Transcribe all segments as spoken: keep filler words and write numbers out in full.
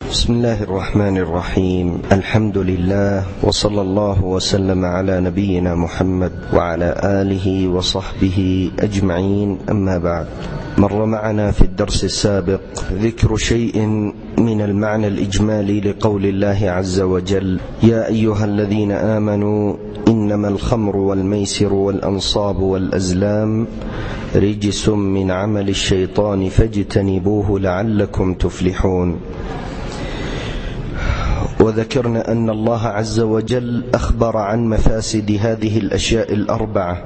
بسم الله الرحمن الرحيم. الحمد لله، وصلى الله وسلم على نبينا محمد وعلى آله وصحبه أجمعين، أما بعد. مر معنا في الدرس السابق ذكر شيء من المعنى الإجمالي لقول الله عز وجل: يا أيها الذين آمنوا إنما الخمر والميسر والأنصاب والأزلام رجس من عمل الشيطان فاجتنبوه لعلكم تفلحون. وذكرنا أن الله عز وجل أخبر عن مفاسد هذه الأشياء الأربعة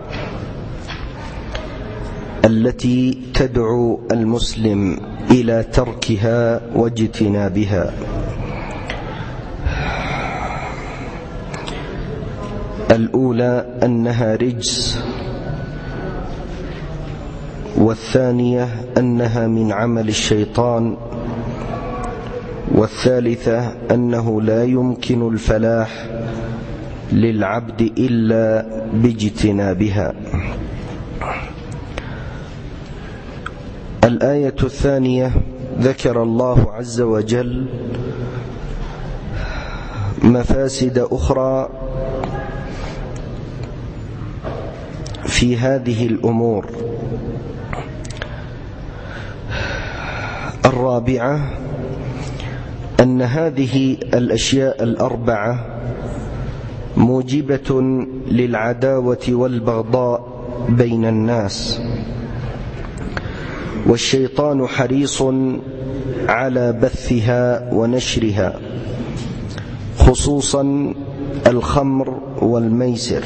التي تدعو المسلم إلى تركها واجتنابها. الأولى أنها رجس، والثانية أنها من عمل الشيطان، والثالثة أنه لا يمكن الفلاح للعبد إلا باجتنابها. الآية الثانية ذكر الله عز وجل مفاسد أخرى في هذه الأمور. الرابعة أن هذه الأشياء الأربعة موجبة للعداوة والبغضاء بين الناس، والشيطان حريص على بثها ونشرها، خصوصا الخمر والميسر،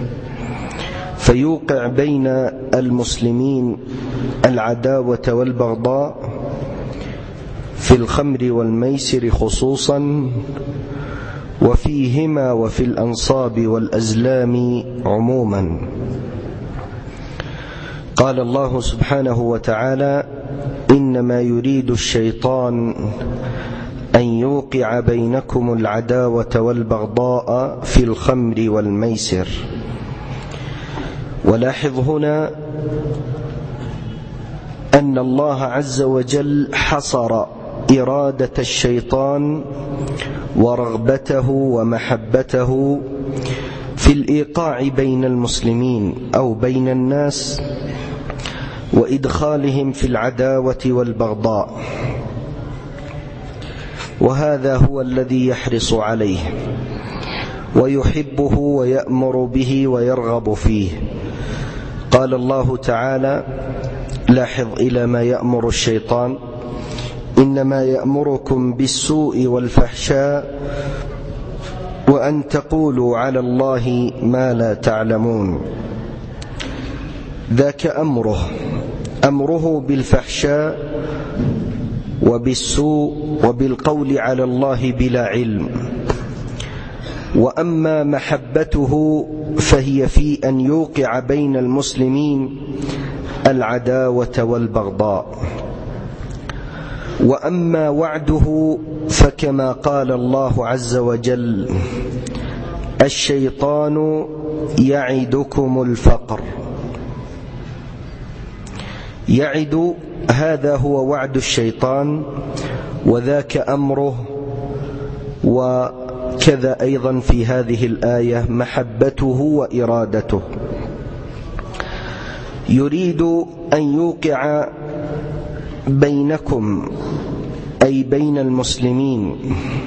فيوقع بين المسلمين العداوة والبغضاء في الخمر والميسر خصوصا، وفيهما وفي الأنصاب والأزلام عموما. قال الله سبحانه وتعالى: إنما يريد الشيطان أن يوقع بينكم العداوة والبغضاء في الخمر والميسر. ولاحظ هنا أن الله عز وجل حصر إرادة الشيطان ورغبته ومحبته في الإيقاع بين المسلمين أو بين الناس وإدخالهم في العداوة والبغضاء، وهذا هو الذي يحرص عليه ويحبه ويأمر به ويرغب فيه. قال الله تعالى: لاحظ إلى ما يأمر الشيطان: إنما يأمركم بالسوء والفحشاء وأن تقولوا على الله ما لا تعلمون. ذاك أمره أمره بالفحشاء وبالسوء وبالقول على الله بلا علم. وأما محبته فهي في أن يوقع بين المسلمين العداوة والبغضاء. وأما وعده فكما قال الله عز وجل: الشيطان يعدكم الفقر. يعد، هذا هو وعد الشيطان، وذاك أمره. وكذا أيضا في هذه الآية محبته وإرادته. يريد أن يوقع بينكم أي بين المسلمين،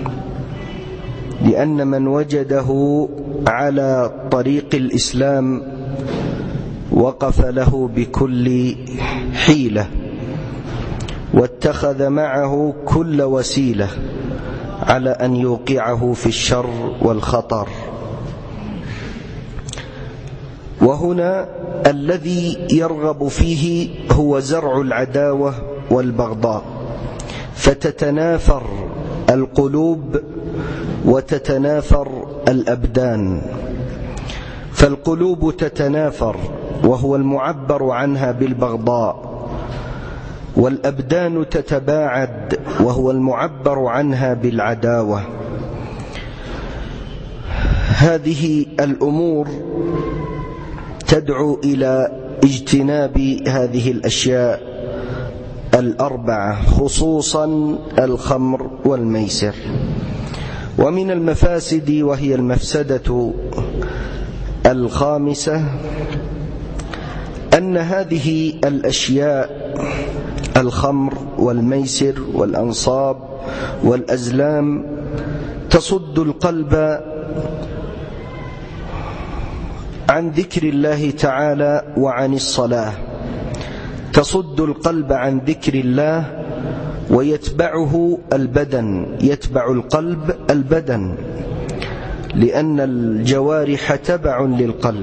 لأن من وجده على طريق الإسلام وقف له بكل حيلة واتخذ معه كل وسيلة على أن يوقعه في الشر والخطر. وهنا الذي يرغب فيه هو زرع العداوة والبغضاء، فتتنافر القلوب وتتنافر الأبدان. فالقلوب تتنافر وهو المعبر عنها بالبغضاء، والأبدان تتباعد وهو المعبر عنها بالعداوة. هذه الأمور تدعو إلى اجتناب هذه الأشياء الأربعة، خصوصا الخمر والميسر. ومن المفاسد، وهي المفسدة الخامسة، أن هذه الأشياء الخمر والميسر والأنصاب والأزلام تصد القلب عن ذكر الله تعالى وعن الصلاة، تصد القلب عن ذكر الله ويتبعه البدن، يتبع القلب البدن، لأن الجوارح تبع للقلب.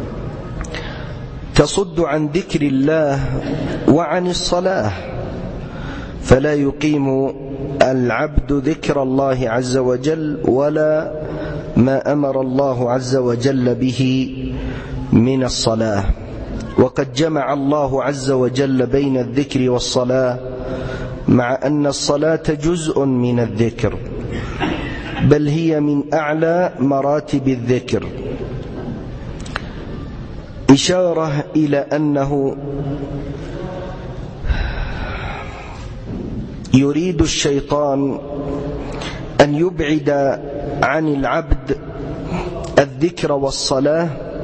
تصد عن ذكر الله وعن الصلاة، فلا يقيم العبد ذكر الله عز وجل ولا ما أمر الله عز وجل به من الصلاة. وقد جمع الله عز وجل بين الذكر والصلاة، مع أن الصلاة جزء من الذكر، بل هي من أعلى مراتب الذكر، إشارة إلى أنه يريد الشيطان أن يبعد عن العبد الذكر والصلاة،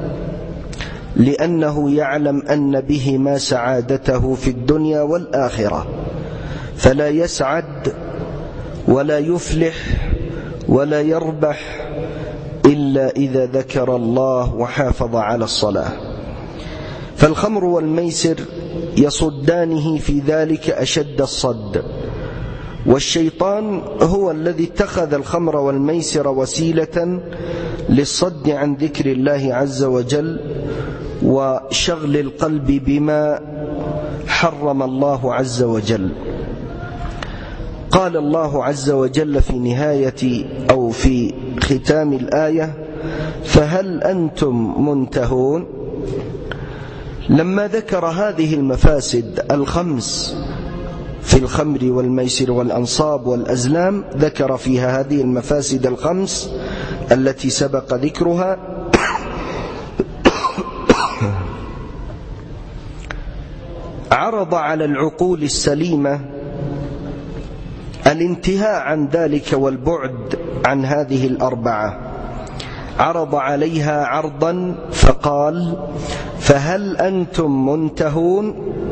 لأنه يعلم أن بهما سعادته في الدنيا والآخرة، فلا يسعد ولا يفلح ولا يربح إلا إذا ذكر الله وحافظ على الصلاة. فالخمر والميسر يصدانه في ذلك أشد الصد، والشيطان هو الذي اتخذ الخمر والميسر وسيلة للصد عن ذكر الله عز وجل وشغل القلب بما حرم الله عز وجل. قال الله عز وجل في نهاية أو في ختام الآية: فهل أنتم منتهون؟ لما ذكر هذه المفاسد الخمس في الخمر والميسر والأنصاب والأزلام، ذكر فيها هذه المفاسد الخمس التي سبق ذكرها، عرض على العقول السليمة الانتهاء عن ذلك والبعد عن هذه الأربعة، عرض عليها عرضا فقال: فهل أنتم منتهون؟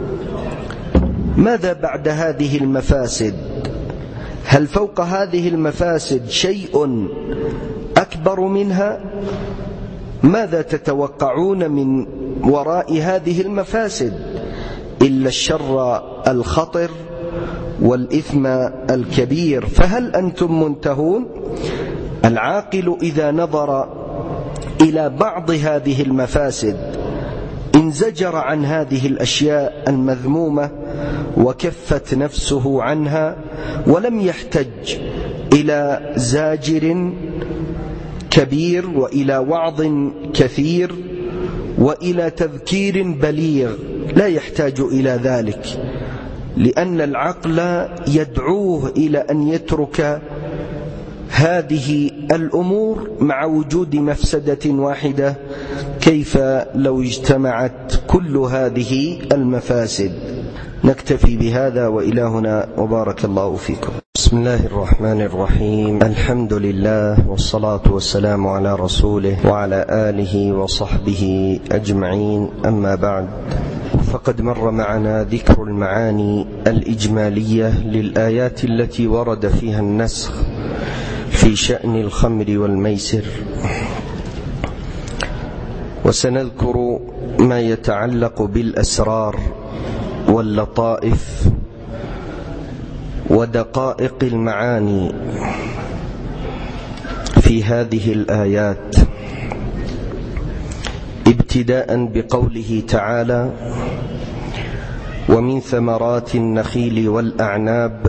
ماذا بعد هذه المفاسد؟ هل فوق هذه المفاسد شيء أكبر منها؟ ماذا تتوقعون من وراء هذه المفاسد إلا الشر الخطر والإثم الكبير؟ فهل أنتم منتهون؟ العاقل إذا نظر إلى بعض هذه المفاسد انزجر عن هذه الأشياء المذمومة وكفت نفسه عنها، ولم يحتج إلى زاجر كبير وإلى وعظ كثير وإلى تذكير بليغ، لا يحتاج إلى ذلك، لأن العقل يدعوه إلى أن يترك هذه الأمور مع وجود مفسدة واحدة. كيف لو اجتمعت كل هذه المفاسد؟ نكتفي بهذا، وإلهنا وبارك الله فيكم. بسم الله الرحمن الرحيم. الحمد لله والصلاة والسلام على رسوله وعلى آله وصحبه أجمعين، أما بعد، فقد مر معنا ذكر المعاني الإجمالية للآيات التي ورد فيها النسخ في شأن الخمر والميسر، وسنذكر ما يتعلق بالأسرار واللطائف ودقائق المعاني في هذه الآيات، ابتداء بقوله تعالى: ومن ثمرات النخيل والأعناب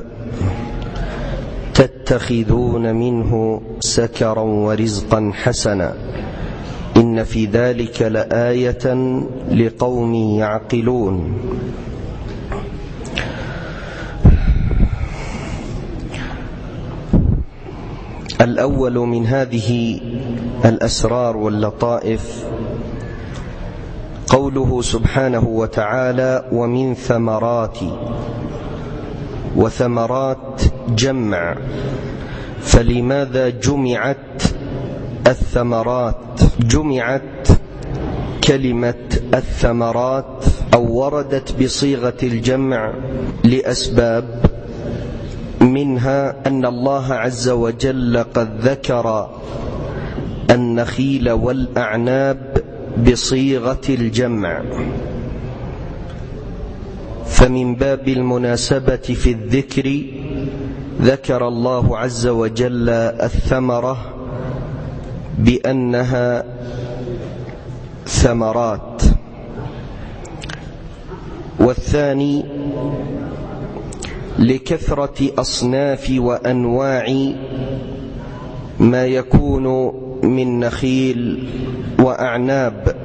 تتخذون منه سكرا ورزقا حسنا إن في ذلك لآية لقوم يعقلون. الأول من هذه الأسرار واللطائف قوله سبحانه وتعالى: ومن ثمرات، وثمرات جمع، فلماذا جمعت الثمرات؟ جمعت كلمة الثمرات أو وردت بصيغة الجمع لأسباب، منها أن الله عز وجل قد ذكر النخيل والأعناب بصيغة الجمع، فمن باب المناسبة في الذكر ذكر الله عز وجل الثمرة بأنها ثمرات. والثاني لكثرة أصناف وأنواع ما يكون من نخيل وأعناب،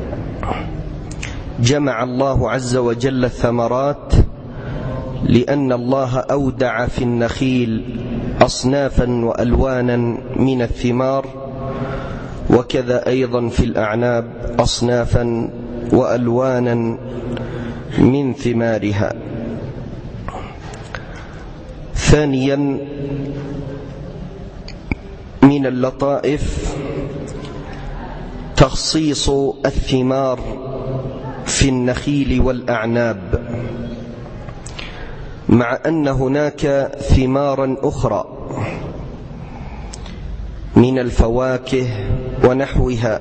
جمع الله عز وجل الثمرات لأن الله أودع في النخيل أصنافا وألوانا من الثمار، وكذا أيضا في الأعناب أصنافا وألوانا من ثمارها. ثانيا من اللطائف تخصيص الثمار في النخيل والأعناب، مع أن هناك ثمارا أخرى من الفواكه ونحوها،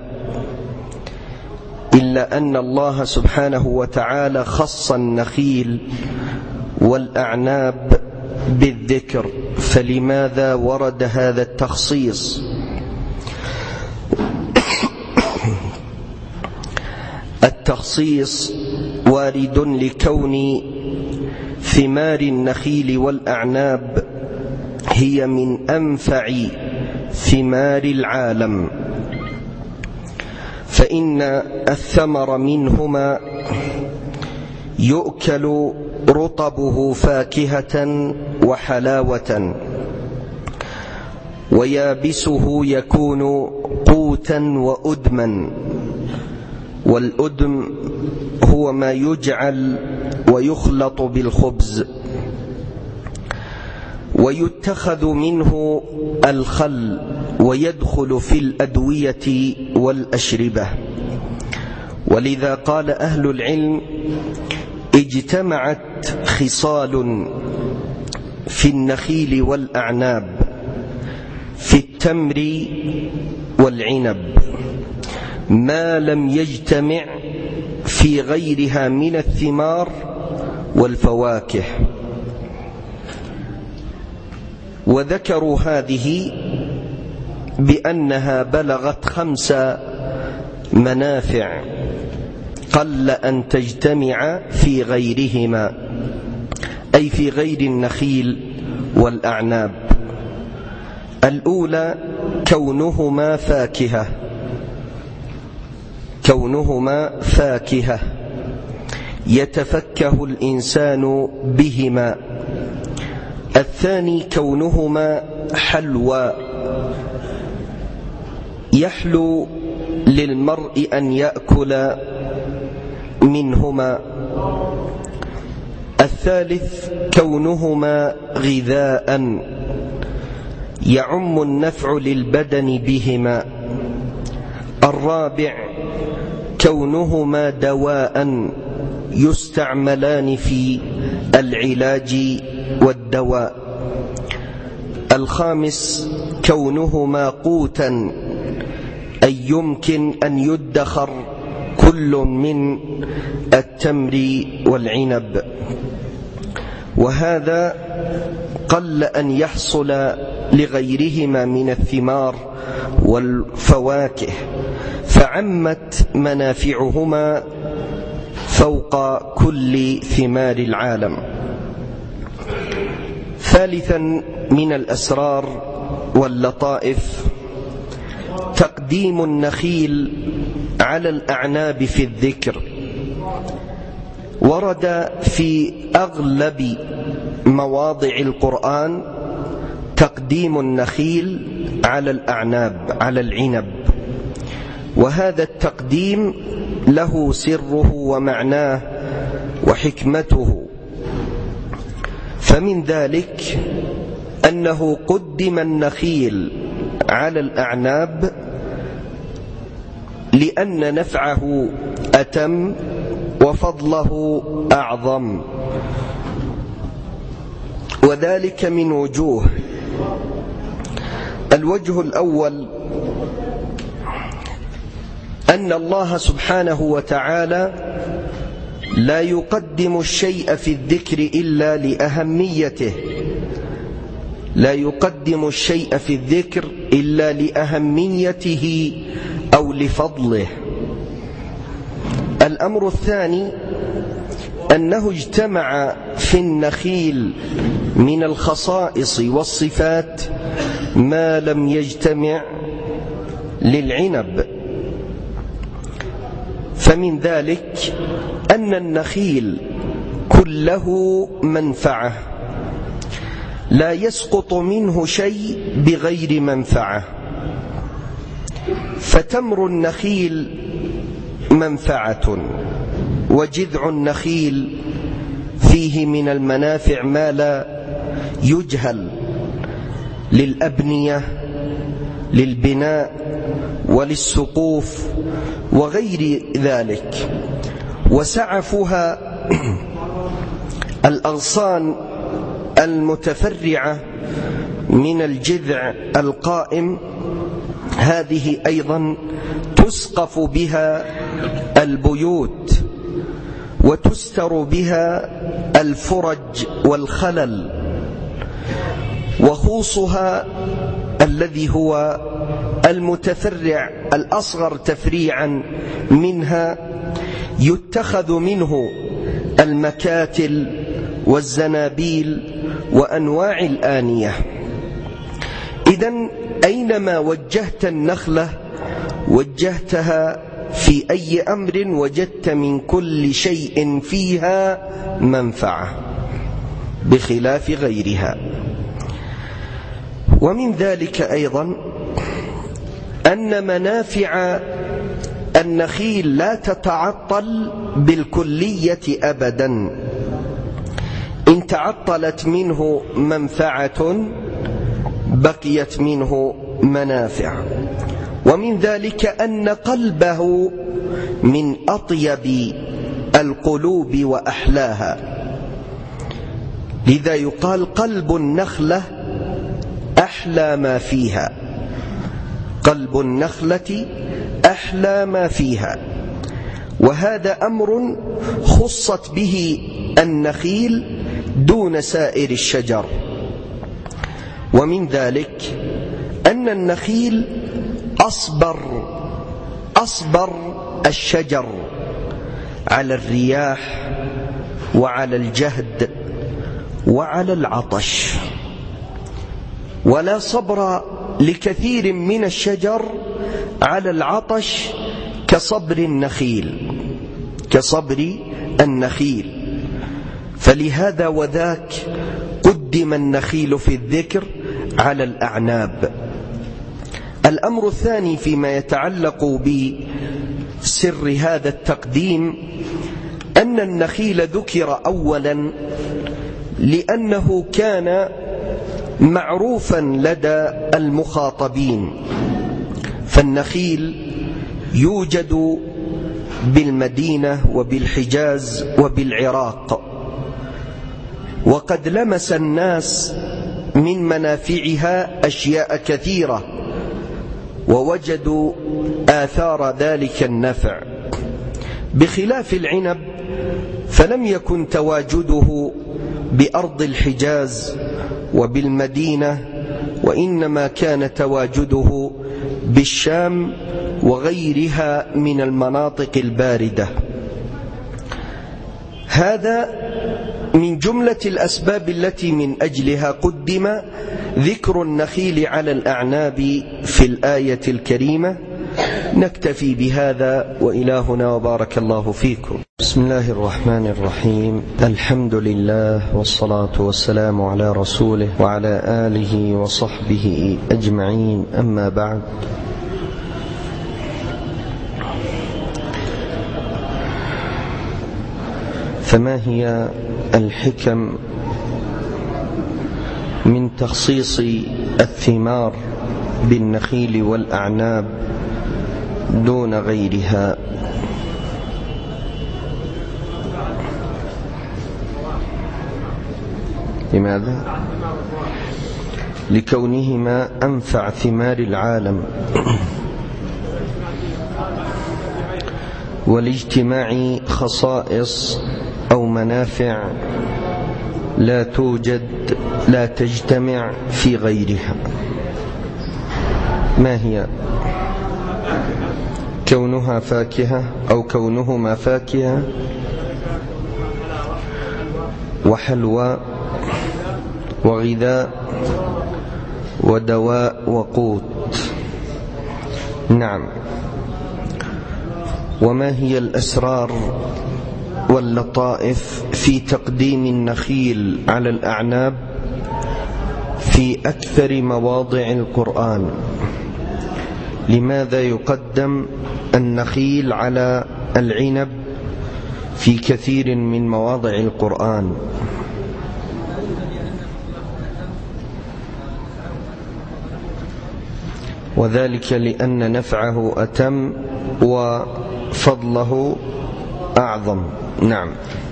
إلا أن الله سبحانه وتعالى خص النخيل والأعناب بالذكر، فلماذا ورد هذا التخصيص؟ التخصيص وارد لكون ثمار النخيل والأعناب هي من أنفع ثمار العالم، فإن الثمر منهما يؤكل رطبه فاكهة وحلاوة، ويابسه يكون قوتا وأدما، والأدم هو ما يجعل ويخلط بالخبز، ويتخذ منه الخل ويدخل في الأدوية والأشربة. ولذا قال أهل العلم اجتمعت خصال في النخيل والأعناب في التمر والعنب ما لم يجتمع في غيرها من الثمار والفواكه، وذكروا هذه بأنها بلغت خمس منافع قل أن تجتمع في غيرهما، أي في غير النخيل والأعناب. الأولى كونهما فاكهة، كونهما فاكهة يتفكه الإنسان بهما. الثاني كونهما حلوى، يحلو للمرء أن يأكل منهما. الثالث كونهما غذاء، يعم النفع للبدن بهما. الرابع كونهما دواء، يستعملان في العلاج والدواء. الخامس كونهما قوتا، أي يمكن أن يدخر كل من التمر والعنب، وهذا قل أن يحصل لغيرهما من الثمار والفواكه، فعمت منافعهما فوق كل ثمار العالم. ثالثا من الأسرار واللطائف تقديم النخيل على الأعناب في الذكر. ورد في أغلب مواضع القرآن تقديم النخيل على الأعناب، على العنب، وهذا التقديم له سره ومعناه وحكمته. فمن ذلك أنه قدم النخيل على الأعناب لأن نفعه أتم وفضله أعظم، وذلك من وجوه. الوجه الأول أن الله سبحانه وتعالى لا يقدم الشيء في الذكر إلا لأهميته، لا يقدم الشيء في الذكر إلا لأهميته أو لفضله. الأمر الثاني أنه اجتمع في النخيل من الخصائص والصفات ما لم يجتمع للعنب. فمن ذلك أن النخيل كله منفعة، لا يسقط منه شيء بغير منفعة. فتمر النخيل منفعة، وجذع النخيل فيه من المنافع ما لا يجهل، للأبنية، للبناء، وللسقوف وغير ذلك. وسعفها الأغصان المتفرعة من الجذع القائم، هذه أيضا تسقف بها البيوت وتستر بها الفرج والخلل. وخوصها الذي هو المتفرع الأصغر تفريعا منها يتخذ منه المكاتل والزنابيل وأنواع الآنية. إذن أينما وجهت النخلة وجهتها في أي أمر وجدت من كل شيء فيها منفعة بخلاف غيرها. ومن ذلك أيضا أن منافع النخيل لا تتعطل بالكلية أبدا، إن تعطلت منه منفعة بقيت منه منافع. ومن ذلك أن قلبه من أطيب القلوب وأحلاها، لذا يقال قلب النخلة أحلى ما فيها، قلب النخلة أحلى ما فيها. وهذا أمر خصت به النخيل دون سائر الشجر. ومن ذلك أن النخيل أصبر أصبر الشجر على الرياح وعلى الجهد وعلى العطش، ولا صبر لكثير من الشجر على العطش كصبر النخيل كصبر النخيل فلهذا وذاك قدم النخيل في الذكر على الأعناب. الأمر الثاني فيما يتعلق بسر هذا التقديم أن النخيل ذكر أولا لأنه كان معروفا لدى المخاطبين، فالنخيل يوجد بالمدينة وبالحجاز وبالعراق، وقد لمس الناس من منافعها أشياء كثيرة ووجدوا آثار ذلك النفع، بخلاف العنب فلم يكن تواجده بأرض الحجاز وبالمدينة، وإنما كان تواجده بالشام وغيرها من المناطق الباردة. هذا من جملة الأسباب التي من أجلها قدم ذكر النخيل على الأعناب في الآية الكريمة. نكتفي بهذا وإلهنا وبارك الله فيكم. بسم الله الرحمن الرحيم. الحمد لله والصلاة والسلام على رسوله وعلى آله وصحبه أجمعين، أما بعد. فما هي الحكم من تخصيص الثمار بالنخيل والأعناب دون غيرها. لماذا؟ لكونهما أنفع ثمار العالم، ولاجتماع خصائص أو منافع لا توجد لا تجتمع في غيرها. ما هي؟ كونها فاكهة أو كونهما فاكهة وحلوى وغذاء ودواء وقوت. نعم. وما هي الأسرار واللطائف في تقديم النخيل على الأعناب في أكثر مواضع القرآن؟ لماذا يقدم النخيل على العنب في كثير من مواضع القرآن؟ وذلك لأن نفعه أتم وفضله أعظم. نعم.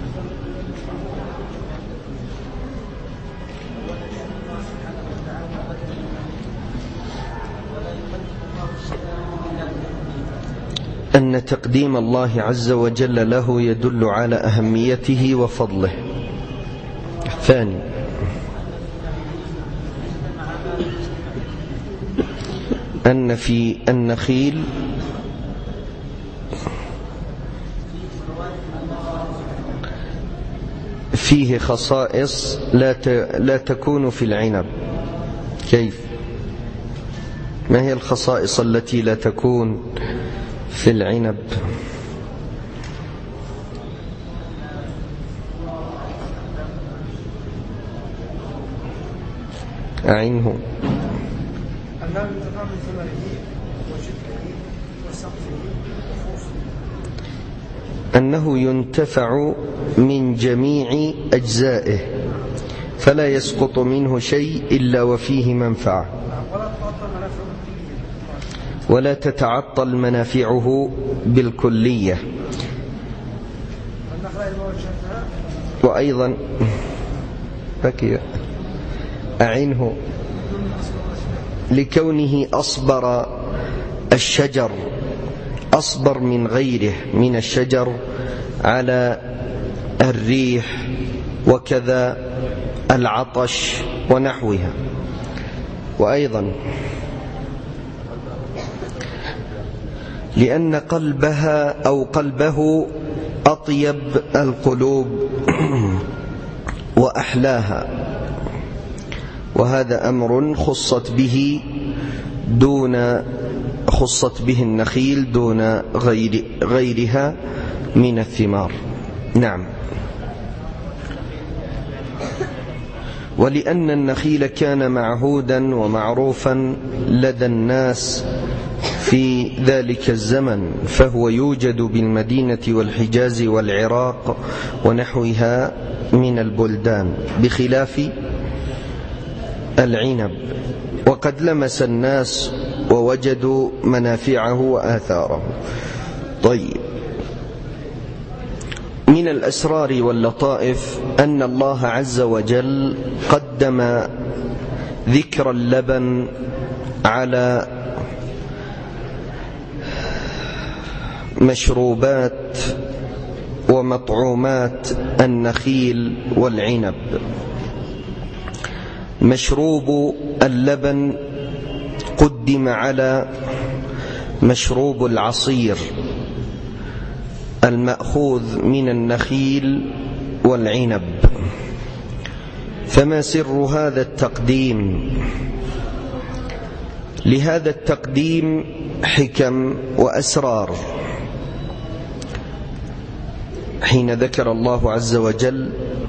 أن تقديم الله عز وجل له يدل على أهميته وفضله. ثاني، أن في النخيل فيه خصائص لا لا تكون في العنب. كيف؟ ما هي الخصائص التي لا تكون في العنب؟ أعنه. أنه ينتفع من جميع أجزائه فلا يسقط منه شيء إلا وفيه منفعة، ولا تتعطل منافعه بالكلية. وأيضا بكي أعنه لكونه أصبر الشجر، أصبر من غيره من الشجر على الريح وكذا العطش ونحوها. وأيضا لأن قلبها أو قلبه أطيب القلوب وأحلاها، وهذا أمر خصت به دون خصت به النخيل دون غير غيرها من الثمار. نعم. ولأن النخيل كان معهودا ومعروفا لدى الناس في ذلك الزمن، فهو يوجد بالمدينة والحجاز والعراق ونحوها من البلدان، بخلاف العنب، وقد لمس الناس ووجدوا منافعه وآثاره. طيب، من الأسرار واللطائف أن الله عز وجل قدم ذكر اللبن على مشروبات ومطعومات النخيل والعنب. مشروب اللبن قدم على مشروب العصير المأخوذ من النخيل والعنب. فما سر هذا التقديم؟ لهذا التقديم حكم وأسرار. حين ذكر الله عز وجل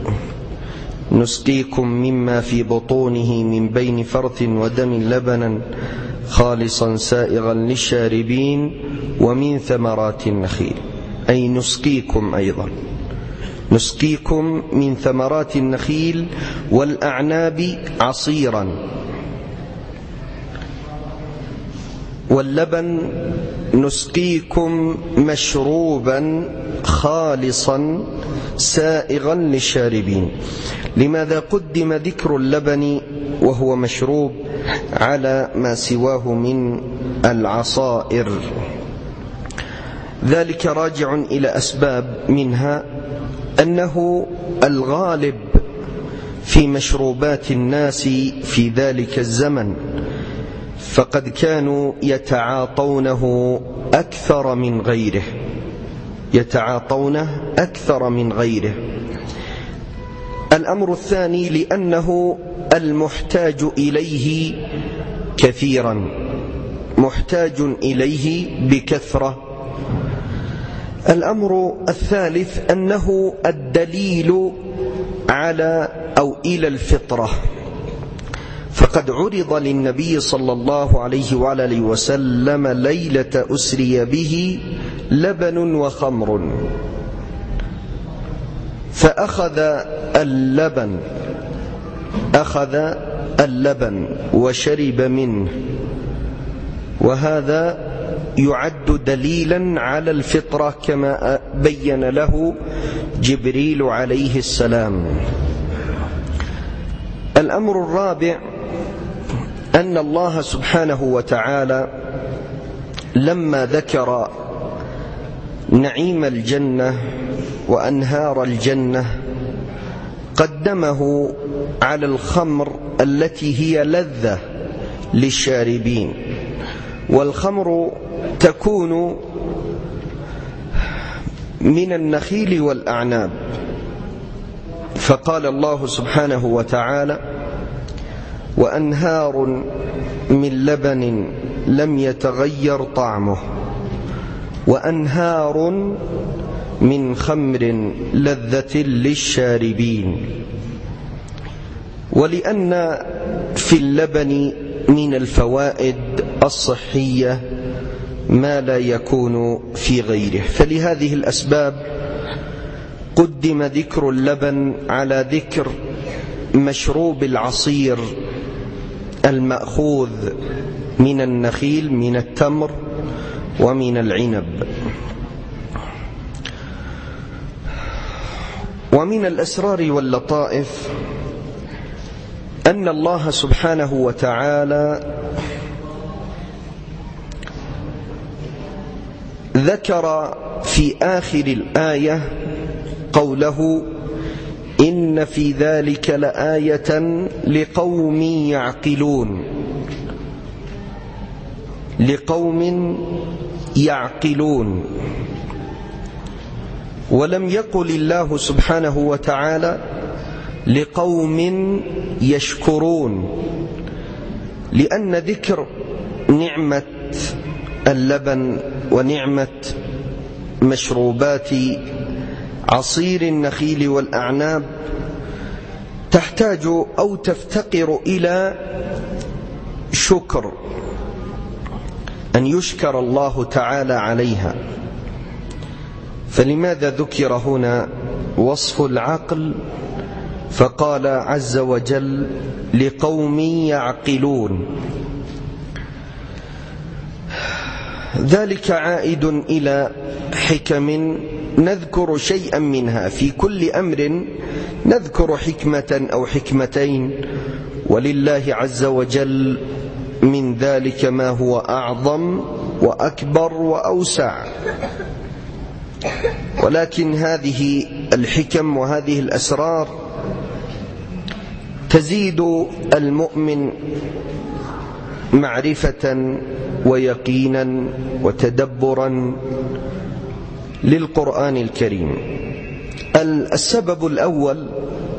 نسقيكم مما في بطونه من بين فرث ودم لبنا خالصا سائغا للشاربين ومن ثمرات النخيل، أي نسقيكم أيضا نسقيكم من ثمرات النخيل والأعناب عصيرا، واللبن نسقيكم مشروبا خالصا سائغا للشاربين. لماذا قدم ذكر اللبن وهو مشروب على ما سواه من العصائر؟ ذلك راجع إلى أسباب، منها أنه الغالب في مشروبات الناس في ذلك الزمن، فقد كانوا يتعاطونه أكثر من غيره يتعاطونه أكثر من غيره. الأمر الثاني لأنه المحتاج إليه كثيرا، محتاج إليه بكثرة. الأمر الثالث أنه الدليل على أو إلى الفطرة، فقد عرض للنبي صلى الله عليه وآله وسلم ليلة أسري به لبن وخمر، فأخذ اللبن أخذ اللبن وشرب منه، وهذا يعد دليلا على الفطرة كما بين له جبريل عليه السلام. الأمر الرابع أن الله سبحانه وتعالى لما ذكر نعيم الجنة وأنهار الجنة قدمه على الخمر التي هي لذة للشاربين، والخمر تكون من النخيل والأعناب. فقال الله سبحانه وتعالى: وأنهار من لبن لم يتغير طعمه وأنهار من خمر لذة للشاربين. ولأن في اللبن من الفوائد الصحية ما لا يكون في غيره، فلهذه الأسباب قدم ذكر اللبن على ذكر مشروب العصير المأخوذ من النخيل، من التمر ومن العنب. ومن الأسرار واللطائف أن الله سبحانه وتعالى ذكر في آخر الآية قوله: إن في ذلك لآية لقوم يعقلون لقوم يعقلون ولم يقل الله سبحانه وتعالى لقوم يشكرون، لأن ذكر نعمة اللبن ونعمة مشروبات عصير النخيل والأعناب تحتاج أو تفتقر إلى شكر، أن يشكر الله تعالى عليها. فلماذا ذكر هنا وصف العقل فقال عز وجل لقوم يعقلون؟ ذلك عائد إلى حكم نذكر شيئا منها، في كل أمر نذكر حكمة أو حكمتين، ولله عز وجل من ذلك ما هو أعظم وأكبر وأوسع. ولكن هذه الحكم وهذه الأسرار تزيد المؤمن معرفة ويقينا وتدبرا للقرآن الكريم. السبب الأول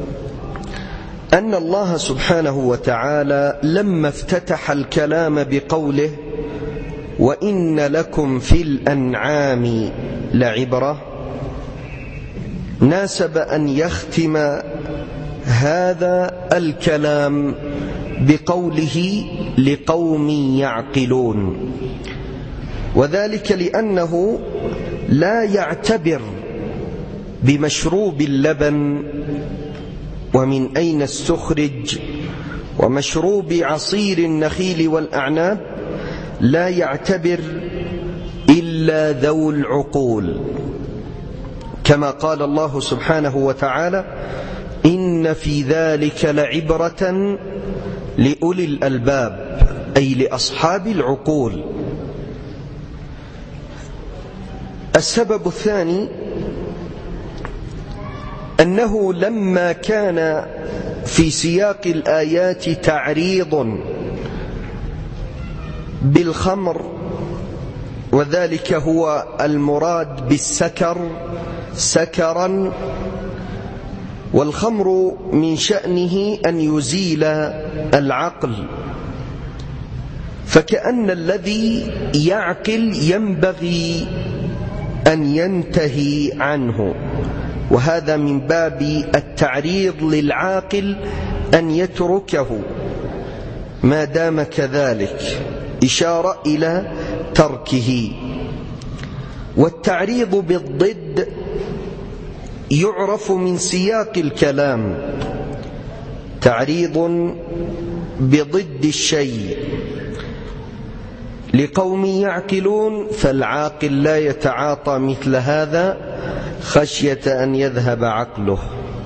أن الله سبحانه وتعالى لما افتتح الكلام بقوله وإن لكم في الأنعام لعبرة، ناسب أن يختم هذا الكلام بقوله لقوم يعقلون، وذلك لأنه لا يعتبر بمشروب اللبن ومن أين استخرج ومشروب عصير النخيل والأعناب لا يعتبر إلا ذو العقول، كما قال الله سبحانه وتعالى: إن في ذلك لعبرة لأولي الألباب، أي لأصحاب العقول. السبب الثاني أنه لما كان في سياق الآيات تعريض بالخمر، وذلك هو المراد بالسكر سكرا، والخمر من شأنه أن يزيل العقل، فكأن الذي يعقل ينبغي أن ينتهي عنه، وهذا من باب التعريض للعاقل أن يتركه ما دام كذلك، إشارة إلى تركه. والتعريض بالضد يعرف من سياق الكلام، تعريض بضد الشيء لقوم يعقلون، فالعاقل لا يتعاطى مثل هذا خشية أن يذهب عقله،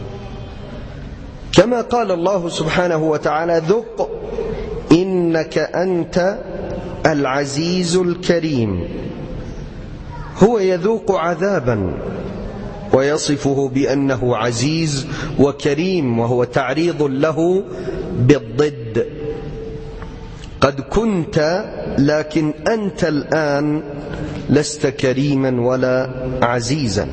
كما قال الله سبحانه وتعالى: ذق إنك أنت العزيز الكريم. هو يذوق عذابا ويصفه بأنه عزيز وكريم، وهو تعريض له بالضد. قد كنت لكن أنت الآن لست كريما ولا عزيزا،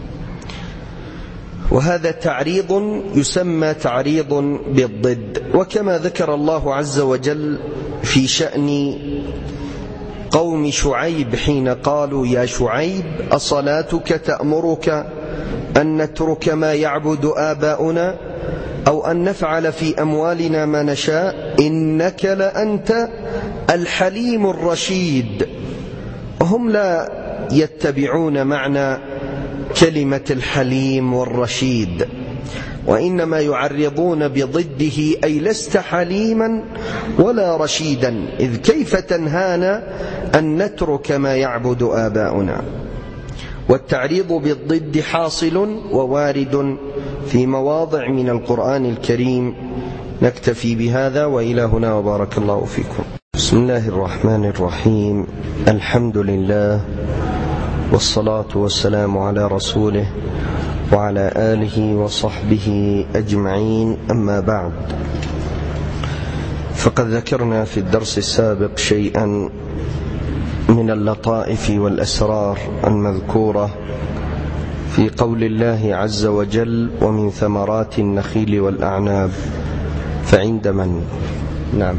وهذا تعريض يسمى تعريض بالضد. وكما ذكر الله عز وجل في شأن قوم شعيب حين قالوا: يا شعيب أصلاتك تأمرك أن نترك ما يعبد آباؤنا أو أن نفعل في أموالنا ما نشاء إنك لأنت الحليم الرشيد. هم لا يتبعون معنى كلمة الحليم والرشيد، وإنما يعرضون بضده، أي لست حليما ولا رشيدا، إذ كيف تنهانا أن نترك ما يعبد آباؤنا. والتعريض بالضد حاصل ووارد في مواضع من القرآن الكريم. نكتفي بهذا، وإلى هنا، وبارك الله فيكم. بسم الله الرحمن الرحيم. الحمد لله، والصلاة والسلام على رسوله وعلى آله وصحبه أجمعين، أما بعد. فقد ذكرنا في الدرس السابق شيئا من اللطائف والأسرار المذكورة في قول الله عز وجل: ومن ثمرات النخيل والأعناب فعند من؟ نعم.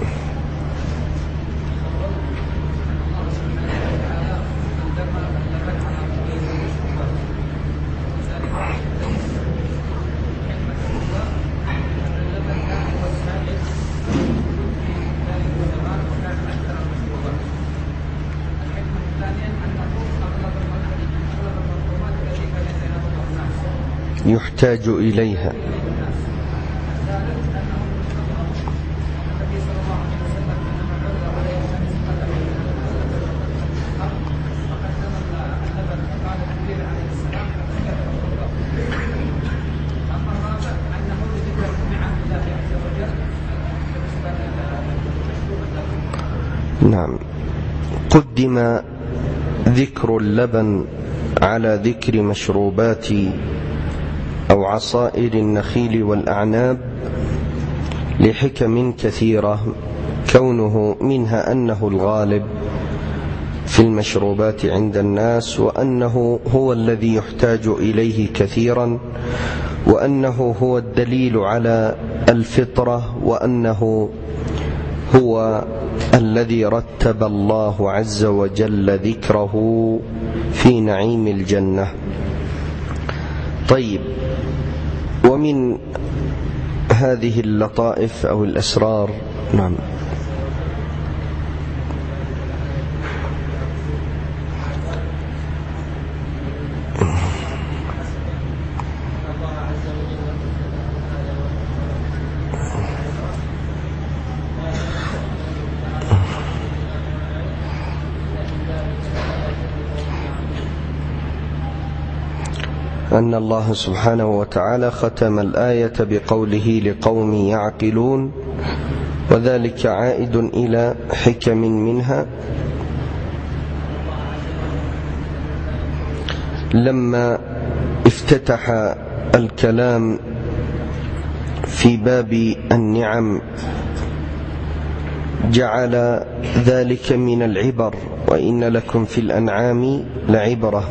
يحتاج إليها. نعم. قدم ذكر اللبن على ذكر مشروبات أو عصائر النخيل والأعناب لحكم كثيرة، كونه منها أنه الغالب في المشروبات عند الناس، وأنه هو الذي يحتاج إليه كثيرا، وأنه هو الدليل على الفطرة، وأنه هو الذي رتب الله عز وجل ذكره في نعيم الجنة. طيب، ومن هذه اللطائف أو الأسرار، نعم، أن الله سبحانه وتعالى ختم الآية بقوله لقوم يعقلون، وذلك عائد إلى حكم منها. لما افتتح الكلام في باب النعم جعل ذلك من العبر، وإن لكم في الأنعام لعبرة.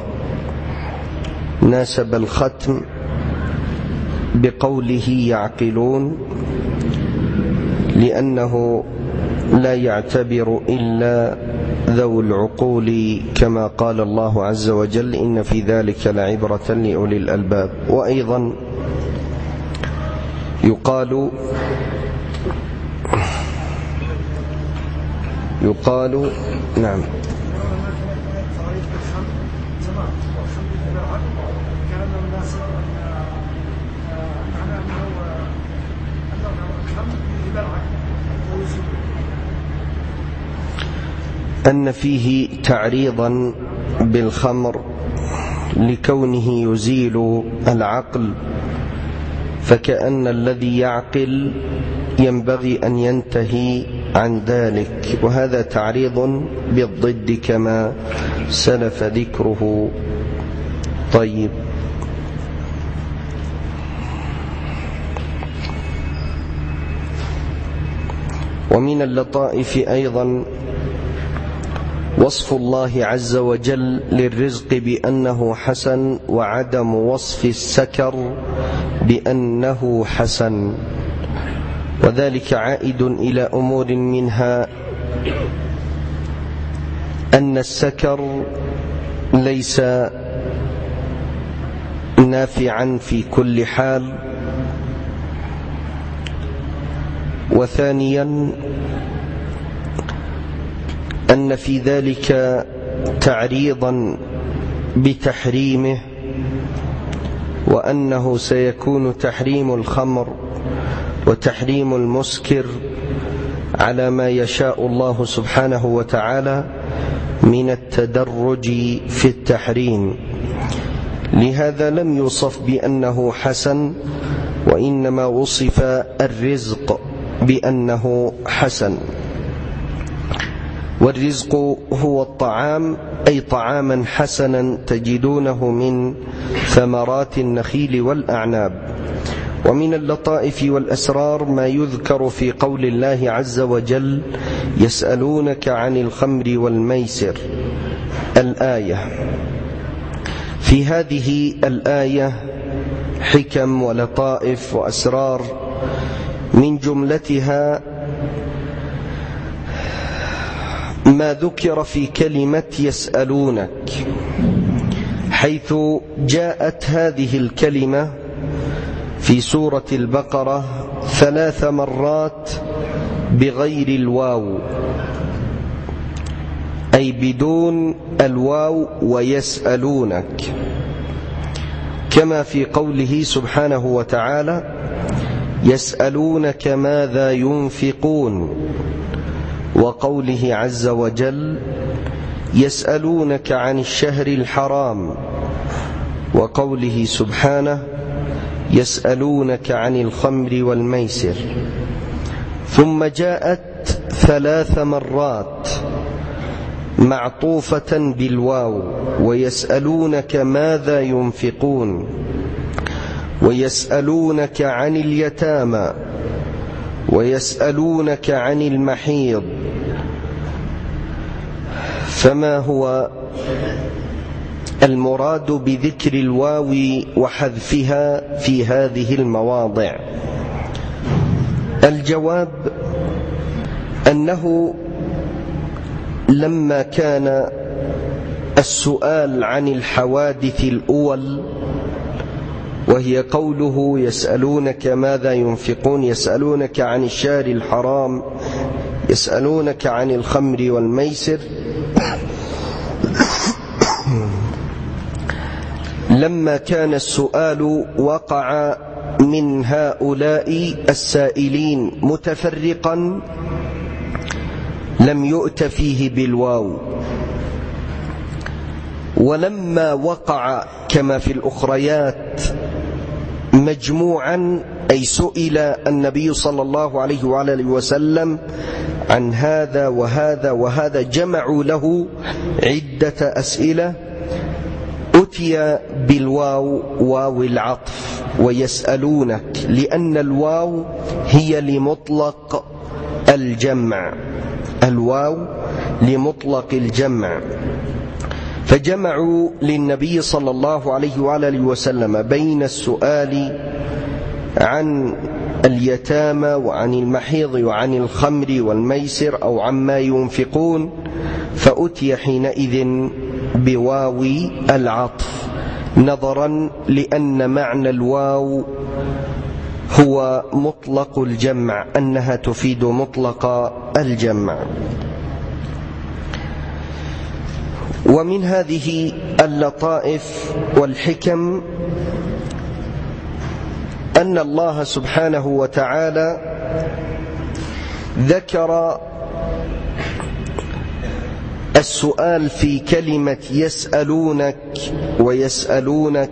ناسب الختم بقوله يعقلون لأنه لا يعتبر إلا ذو العقول، كما قال الله عز وجل إن في ذلك لعبرة لأولي الألباب. وأيضا يقال يقال نعم أن فيه تعريضا بالخمر لكونه يزيل العقل، فكأن الذي يعقل ينبغي أن ينتهي عن ذلك، وهذا تعريض بالضد كما سلف ذكره. طيب، ومن اللطائف أيضا وصف الله عز وجل للرزق بأنه حسن، وعدم وصف السكر بأنه حسن، وذلك عائد إلى أمور منها أن السكر ليس نافعا في كل حال، وثانيا أن في ذلك تعريضا بتحريمه، وأنه سيكون تحريم الخمر وتحريم المسكر على ما يشاء الله سبحانه وتعالى من التدرج في التحريم. لهذا لم يوصف بأنه حسن، وإنما وصف الرزق بأنه حسن. والرزق هو الطعام، أي طعاما حسنا تجدونه من ثمرات النخيل والأعناب. ومن اللطائف والأسرار ما يذكر في قول الله عز وجل يسألونك عن الخمر والميسر الآية. في هذه الآية حكم ولطائف وأسرار، من جملتها ما ذكر في كلمة يسألونك، حيث جاءت هذه الكلمة في سورة البقرة ثلاث مرات بغير الواو، أي بدون الواو ويسألونك، كما في قوله سبحانه وتعالى يسألونك ماذا ينفقون، وقوله عز وجل يسألونك عن الشهر الحرام، وقوله سبحانه يسألونك عن الخمر والميسر. ثم جاءت ثلاث مرات معطوفة بالواو، ويسألونك ماذا ينفقون، ويسألونك عن اليتامى، ويسألونك عن المحيض. فما هو المراد بذكر الواو وحذفها في هذه المواضع؟ الجواب أنه لما كان السؤال عن الحوادث الأول، وهي قوله يسألونك ماذا ينفقون، يسألونك عن الشهر الحرام، يسألونك عن الخمر والميسر، لما كان السؤال وقع من هؤلاء السائلين متفرقا لم يؤت فيه بالواو، ولما وقع كما في الأخريات مجموعا، أي سئل النبي صلى الله عليه وآله وسلم عن هذا وهذا وهذا، جمعوا له عدة أسئلة، أتي بالواو، واو العطف، ويسألونك، لأن الواو هي لمطلق الجمع، الواو لمطلق الجمع. فجمعوا للنبي صلى الله عليه وآله وسلم بين السؤال عن اليتامى وعن المحيض وعن الخمر والميسر أو عما ينفقون، فأتي حينئذ بواو العطف، نظرا لأن معنى الواو هو مطلق الجمع، أنها تفيد مطلق الجمع. ومن هذه اللطائف والحكم أن الله سبحانه وتعالى ذكر السؤال في كلمة يسألونك ويسألونك،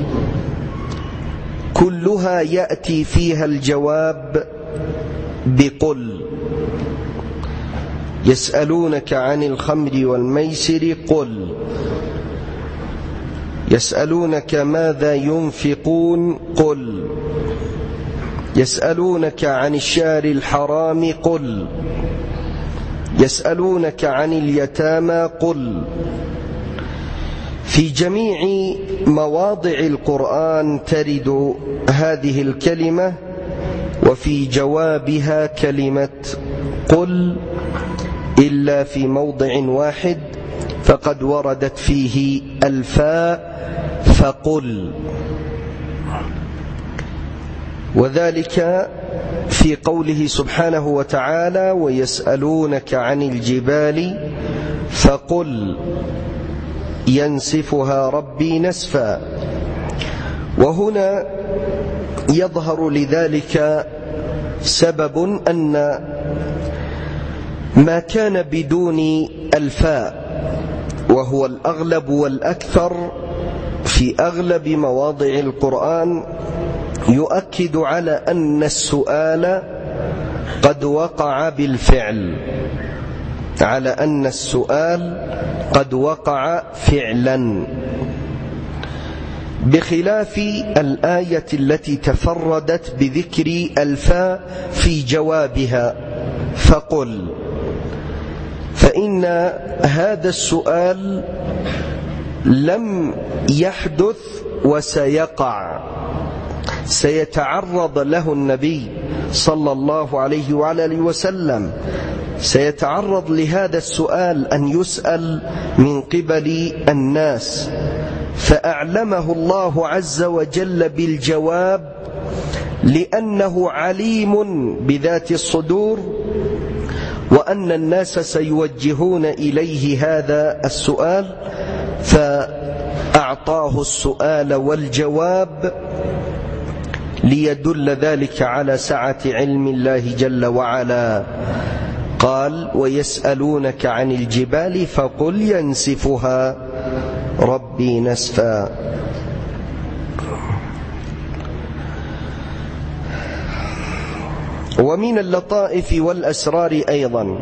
كلها يأتي فيها الجواب بقل. يسألونك عن الخمر والميسر قل، يسألونك ماذا ينفقون قل، يسألونك عن الشهر الحرام قل، يسألونك عن اليتامى قل. في جميع مواضع القرآن ترد هذه الكلمة، وفي جوابها كلمة قل، إلا في موضع واحد فقد وردت فيه الفاء فقل، وذلك في قوله سبحانه وتعالى ويسألونك عن الجبال فقل ينسفها ربي نسفا. وهنا يظهر لذلك سبب أن ما كان بدون الفاء، وهو الأغلب والأكثر في أغلب مواضع القرآن، يؤكد على أن السؤال قد وقع بالفعل، على أن السؤال قد وقع فعلا، بخلاف الآية التي تفردت بذكر الفاء في جوابها فقل، فإن هذا السؤال لم يحدث وسيقع، سيتعرض له النبي صلى الله عليه وعلى وسلم، سيتعرض لهذا السؤال أن يسأل من قبل الناس، فأعلمه الله عز وجل بالجواب لأنه عليم بذات الصدور، وأن الناس سيوجهون إليه هذا السؤال، فأعطاه السؤال والجواب ليدل ذلك على سعة علم الله جل وعلا. قال ويسألونك عن الجبال فقل ينسفها ربي نسفا. ومن اللطائف والأسرار أيضا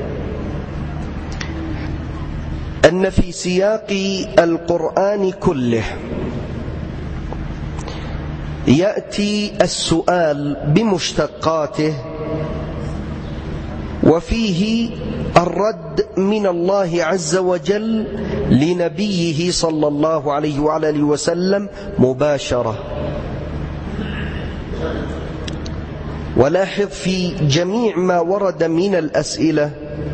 أن في سياق القرآن كله يأتي السؤال بمشتقاته، وفيه الرد من الله عز وجل لنبيه صلى الله عليه وعلى وسلم مباشرة. ولاحظ في جميع ما ورد من الأسئلة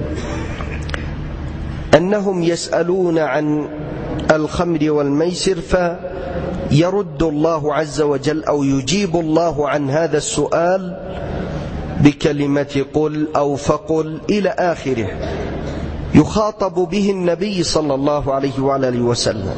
أنهم يسألون عن الخمر والميسر، فيرد الله عز وجل أو يجيب الله عن هذا السؤال بكلمة قل أو فقل إلى آخره، يخاطب به النبي صلى الله عليه وعلى وسلم،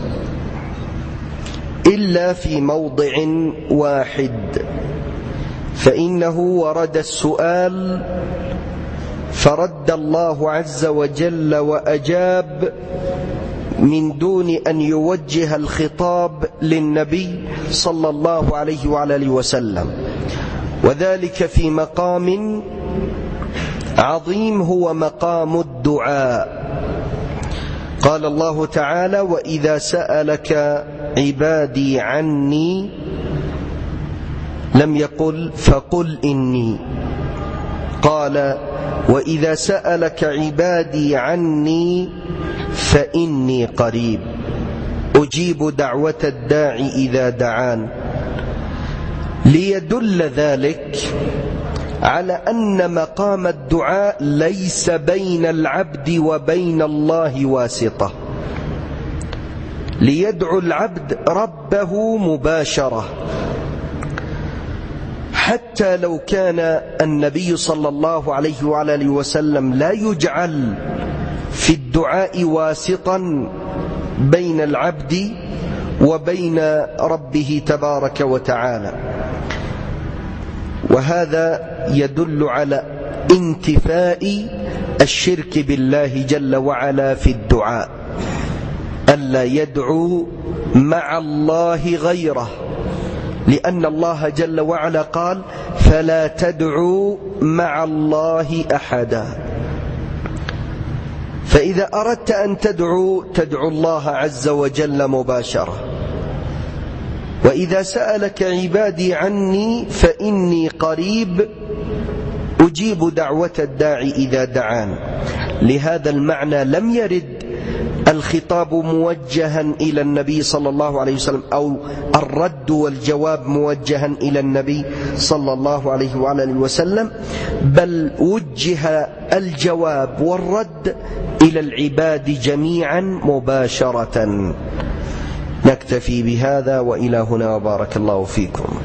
إلا في موضع واحد، فإنه ورد السؤال فرد الله عز وجل وأجاب من دون أن يوجه الخطاب للنبي صلى الله عليه وعلى آله وسلم، وذلك في مقام عظيم هو مقام الدعاء. قال الله تعالى: وإذا سألك عبادي عني، لم يقل فقل إني، قال: وإذا سألك عبادي عني فإني قريب أجيب دعوة الداعي إذا دعان، ليدل ذلك على أن مقام الدعاء ليس بين العبد وبين الله واسطة، ليدعو العبد ربه مباشرة. حتى لو كان النبي صلى الله عليه وعلى آله وسلم لا يجعل في الدعاء واسطا بين العبد وبين ربه تبارك وتعالى، وهذا يدل على انتفاء الشرك بالله جل وعلا في الدعاء، ألا يدعو مع الله غيره، لأن الله جل وعلا قال: فلا تدعوا مع الله أحدا. فإذا أردت أن تدعو تدعو الله عز وجل مباشرة. وإذا سألك عبادي عني فإني قريب أجيب دعوة الداعي إذا دعان. لهذا المعنى لم يرد الخطاب موجها إلى النبي صلى الله عليه وسلم، أو الرد والجواب موجها إلى النبي صلى الله عليه وعلى آله وسلم، بل وجه الجواب والرد إلى العباد جميعا مباشرة. نكتفي بهذا، وإلى هنا، وبارك الله فيكم.